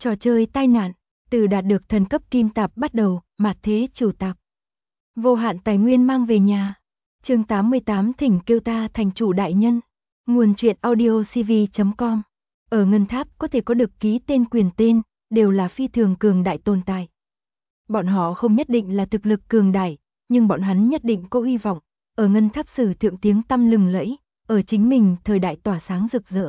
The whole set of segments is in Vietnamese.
Trò chơi tai nạn, từ đạt được thần cấp kim tạp bắt đầu, mạt thế chủ tạp. Vô hạn tài nguyên mang về nhà. Chương 88 thỉnh kêu ta thành chủ đại nhân. Nguồn truyện audiocv.com. Ở Ngân Tháp có thể có được ký tên quyền tên, đều là phi thường cường đại tồn tại. Bọn họ không nhất định là thực lực cường đại, nhưng bọn hắn nhất định có hy vọng. Ở Ngân Tháp sử thượng tiếng tăm lừng lẫy, ở chính mình thời đại tỏa sáng rực rỡ.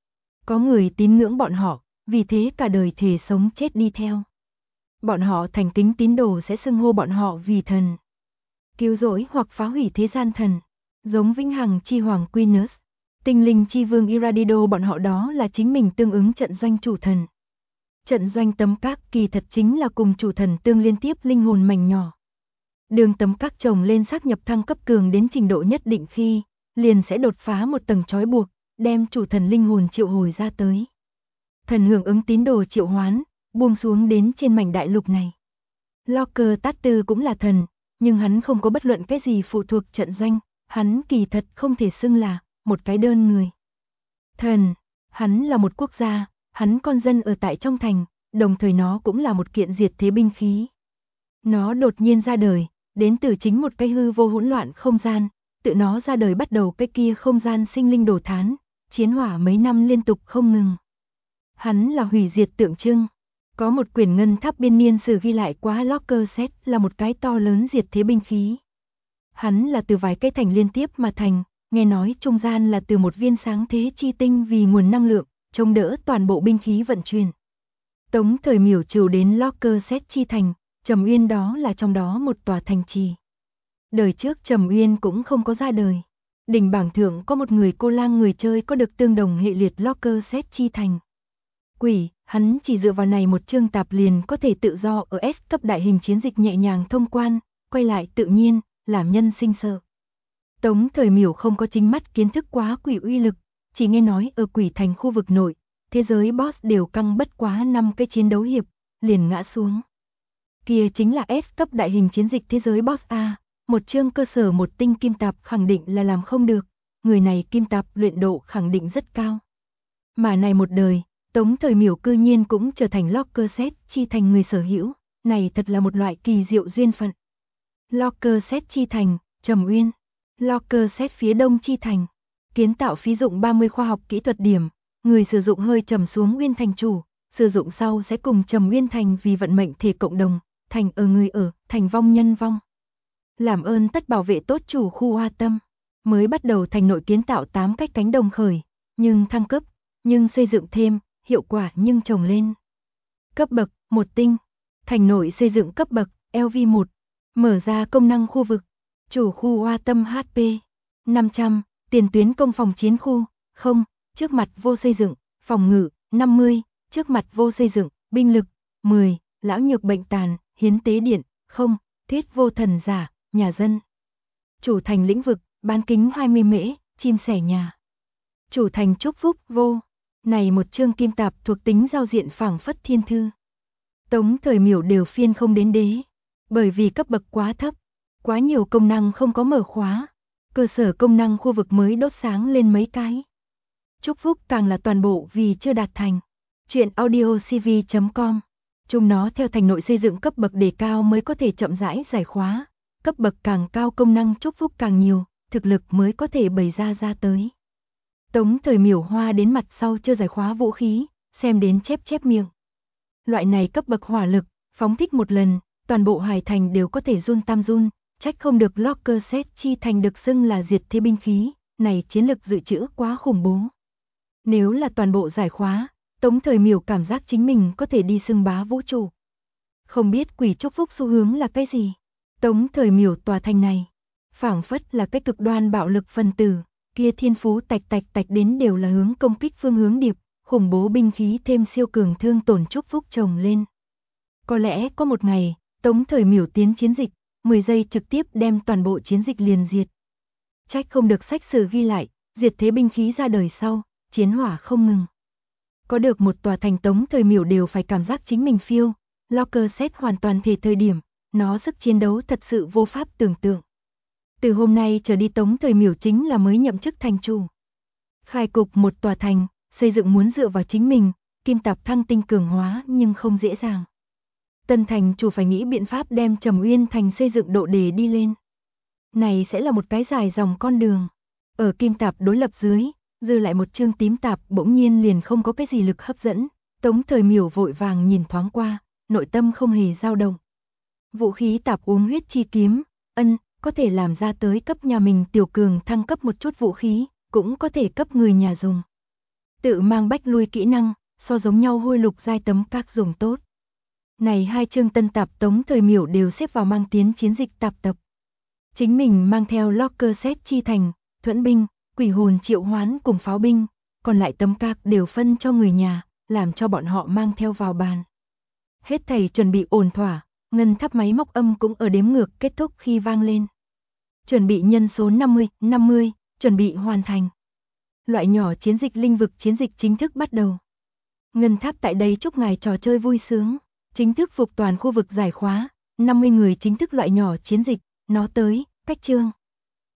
Có người tín ngưỡng bọn họ, vì thế cả đời thề sống chết đi theo. Bọn họ thành kính tín đồ sẽ xưng hô bọn họ vì thần. Cứu rỗi hoặc phá hủy thế gian thần, giống vĩnh hằng chi hoàng Quinos, tinh linh chi vương Iradido, bọn họ đó là chính mình tương ứng trận doanh chủ thần. Trận doanh tấm các kỳ thật chính là cùng chủ thần tương liên tiếp linh hồn mảnh nhỏ. Đường tấm các chồng lên xác nhập thăng cấp cường đến trình độ nhất định khi, liền sẽ đột phá một tầng trói buộc, đem chủ thần linh hồn triệu hồi ra tới. Thần hưởng ứng tín đồ triệu hoán, buông xuống đến trên mảnh đại lục này. Locker Tatter cũng là thần, nhưng hắn không có bất luận cái gì phụ thuộc trận doanh, hắn kỳ thật không thể xưng là một cái đơn người. Thần, hắn là một quốc gia, hắn con dân ở tại trong thành, đồng thời nó cũng là một kiện diệt thế binh khí. Nó đột nhiên ra đời, đến từ chính một cái hư vô hỗn loạn không gian, tự nó ra đời bắt đầu cái kia không gian sinh linh đổ thán, chiến hỏa mấy năm liên tục không ngừng. Hắn là hủy diệt tượng trưng. Có một quyển Ngân Tháp biên niên sử ghi lại quá Locker Set là một cái to lớn diệt thế binh khí. Hắn là từ vài cái thành liên tiếp mà thành, nghe nói trung gian là từ một viên sáng thế chi tinh vì nguồn năng lượng, chống đỡ toàn bộ binh khí vận chuyển. Tống thời miểu trừ đến Locker Set chi thành, Trầm Uyên đó là trong đó một tòa thành trì. Đời trước Trầm Uyên cũng không có ra đời. Đỉnh bảng thượng có một người cô lang người chơi có được tương đồng hệ liệt Locker Set chi thành. Quỷ, hắn chỉ dựa vào này một chương tạp liền có thể tự do ở S cấp đại hình chiến dịch nhẹ nhàng thông quan, quay lại tự nhiên, làm nhân sinh sợ. Tống thời miểu không có chính mắt kiến thức quá quỷ uy lực, chỉ nghe nói ở quỷ thành khu vực nội, thế giới boss đều căng bất quá 5 cái chiến đấu hiệp, liền ngã xuống. Kia chính là S cấp đại hình chiến dịch thế giới boss A, một chương cơ sở một tinh kim tạp khẳng định là làm không được, người này kim tạp luyện độ khẳng định rất cao. Mà này một đời, Tống thời miểu cư nhiên cũng trở thành Locker Set chi thành người sở hữu, này thật là một loại kỳ diệu duyên phận. Locker Set chi thành, Trầm Uyên. Locker Set phía đông chi thành, kiến tạo phí dụng 30 khoa học kỹ thuật điểm, người sử dụng hơi trầm xuống Uyên thành chủ, sử dụng sau sẽ cùng Trầm Uyên thành vì vận mệnh thể cộng đồng, thành ở người ở, thành vong nhân vong. Làm ơn tất bảo vệ tốt chủ khu Hoa Tâm. Mới bắt đầu thành nội kiến tạo 8 cách cánh đồng khởi, nhưng thăng cấp, nhưng xây dựng thêm, hiệu quả nhưng trồng lên. Cấp bậc, 1 tinh. Thành nội xây dựng cấp bậc, LV1. Mở ra công năng khu vực. Chủ khu Hoa Tâm HP. 500. Tiền tuyến công phòng chiến khu. 0. Trước mặt vô xây dựng, phòng ngự. 50. Trước mặt vô xây dựng, binh lực. 10. Lão nhược bệnh tàn, hiến tế điện. 0. Thuyết vô thần giả, nhà dân. Chủ thành lĩnh vực, bán kính 20 mễ, chim sẻ nhà. Chủ thành chúc phúc vô. Này một chương kim tạp thuộc tính giao diện phảng phất thiên thư. Tống thời miểu đều phiên không đến đế. Bởi vì cấp bậc quá thấp. Quá nhiều công năng không có mở khóa. Cơ sở công năng khu vực mới đốt sáng lên mấy cái. Chúc phúc càng là toàn bộ vì chưa đạt thành. Chuyện audiocv.com. Chúng nó theo thành nội xây dựng cấp bậc đề cao mới có thể chậm rãi giải khóa. Cấp bậc càng cao công năng chúc phúc càng nhiều, thực lực mới có thể bày ra tới. Tống thời miểu hoa đến mặt sau chưa giải khóa vũ khí, xem đến chép miệng. Loại này cấp bậc hỏa lực, phóng thích một lần, toàn bộ hải thành đều có thể run tam run, trách không được Locker Set chi thành được xưng là diệt thế binh khí, này chiến lực dự trữ quá khủng bố. Nếu là toàn bộ giải khóa, Tống thời miểu cảm giác chính mình có thể đi xưng bá vũ trụ. Không biết quỷ chúc phúc xu hướng là cái gì? Tống thời miểu tòa thành này, phảng phất là cái cực đoan bạo lực phần tử. Kia thiên phú tạch đến đều là hướng công kích phương hướng điệp, khủng bố binh khí thêm siêu cường thương tổn chúc phúc chồng lên. Có lẽ có một ngày, Tống thời miểu tiến chiến dịch, 10 giây trực tiếp đem toàn bộ chiến dịch liền diệt. Trách không được sách sử ghi lại, diệt thế binh khí ra đời sau, chiến hỏa không ngừng. Có được một tòa thành Tống thời miểu đều phải cảm giác chính mình phiêu, Locker Set hoàn toàn thể thời điểm, nó sức chiến đấu thật sự vô pháp tưởng tượng. Từ hôm nay trở đi Tống thời miểu chính là mới nhậm chức thành chủ. Khai cục một tòa thành, xây dựng muốn dựa vào chính mình, kim tạp thăng tinh cường hóa nhưng không dễ dàng. Tân thành chủ phải nghĩ biện pháp đem Trầm Uyên thành xây dựng độ đề đi lên. Này sẽ là một cái dài dòng con đường. Ở kim tạp đối lập dưới, dư lại một chương tím tạp bỗng nhiên liền không có cái gì lực hấp dẫn. Tống Thời Miểu vội vàng nhìn thoáng qua, nội tâm không hề dao động. Vũ khí tạp uống huyết chi kiếm, có thể làm ra tới cấp nhà mình tiểu cường thăng cấp một chút vũ khí, cũng có thể cấp người nhà dùng. Tự mang bách lui kỹ năng, so giống nhau hôi lục giai tấm các dùng tốt. Này hai chương tân tạp Tống Thời Miểu đều xếp vào mang tiến chiến dịch tạp tập. Chính mình mang theo locker set chi thành, thuẫn binh, quỷ hồn triệu hoán cùng pháo binh, còn lại tấm các đều phân cho người nhà, làm cho bọn họ mang theo vào bàn. Hết thảy chuẩn bị ổn thỏa, ngân tháp máy móc âm cũng ở đếm ngược kết thúc khi vang lên. Chuẩn bị nhân số 50, chuẩn bị hoàn thành. Loại nhỏ chiến dịch linh vực chiến dịch chính thức bắt đầu. Ngân tháp tại đây chúc ngài trò chơi vui sướng, chính thức phục toàn khu vực giải khóa, 50 người chính thức loại nhỏ chiến dịch, nó tới, cách chương.